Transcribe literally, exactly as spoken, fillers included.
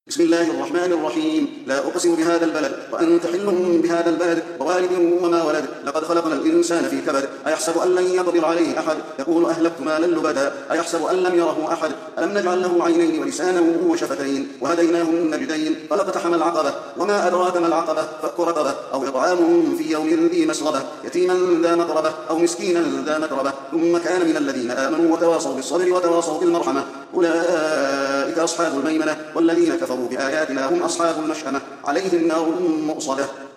بسم الله الرحمن الرحيم. لا أقسم بهذا البلد وأنت حل بهذا البلد ووالد وما ولد. لقد خلقنا الإنسان في كبد. أيحسب أن لن يقدر عليه أحد؟ يقول أهلكت مالا لبدا. أيحسب أن لم يره أحد؟ ألم نجعل له عينين ولسانا وشفتين وهديناه النجدين فلاقتحم العقبة وما أدراك ما العقبة فك رقبة أو إطعام في يوم ذي مسغبة يتيما ذا مقربة أو مسكينا ذا متربة ثم كان من الذين آمنوا وتواصوا بالصبر وتواصوا بالمرحمة أولئك أصحاب الميمنة والذين كفروا بآياتنا هم أصحاب المشأمة عليهم نار مؤصدة.